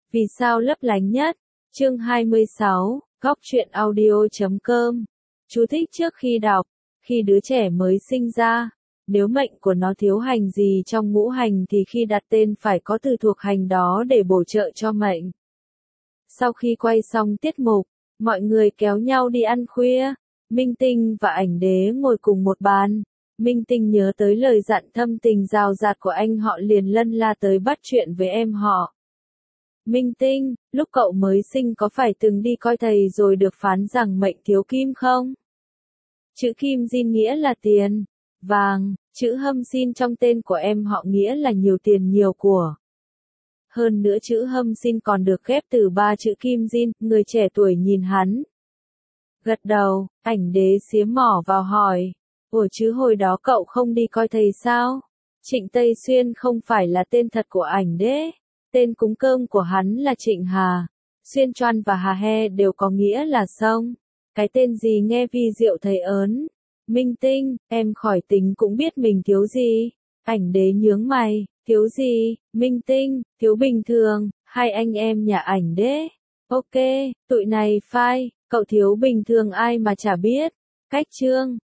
Vì sao lấp lánh nhất? Chương 26, Góc truyện audio.com. Chú thích trước khi đọc. Khi đứa trẻ mới sinh ra, nếu mệnh của nó thiếu hành gì trong ngũ hành thì khi đặt tên phải có từ thuộc hành đó để bổ trợ cho mệnh. Sau khi quay xong tiết mục, mọi người kéo nhau đi ăn khuya. Minh Tinh và Ảnh Đế ngồi cùng một bàn. Minh Tinh nhớ tới lời dặn thâm tình rào rạt của anh họ liền lân la tới bắt chuyện với em họ. Minh Tinh, lúc cậu mới sinh có phải từng đi coi thầy rồi được phán rằng mệnh thiếu kim không? Chữ kim jin nghĩa là tiền, vàng, chữ hâm xin trong tên của em họ nghĩa là nhiều tiền nhiều của. Hơn nữa chữ hâm xin còn được ghép từ 3 chữ kim jin, người trẻ tuổi nhìn hắn. Gật đầu, Ảnh Đế xía mỏ vào hỏi. Ủa chứ hồi đó cậu không đi coi thầy sao? Trịnh Tây Xuyên không phải là tên thật của Ảnh Đế. Tên cúng cơm của hắn là Trịnh Hà. Xuyên Choan và Hà He đều có nghĩa là sông. Cái tên gì nghe vi diệu thấy ớn. Minh Tinh, em khỏi tính cũng biết mình thiếu gì. Ảnh Đế nhướng mày, thiếu gì? Minh Tinh, thiếu bình thường, hai anh em nhà Ảnh Đế. Ok, tụi này phai, cậu thiếu bình thường ai mà chả biết. Cách chương.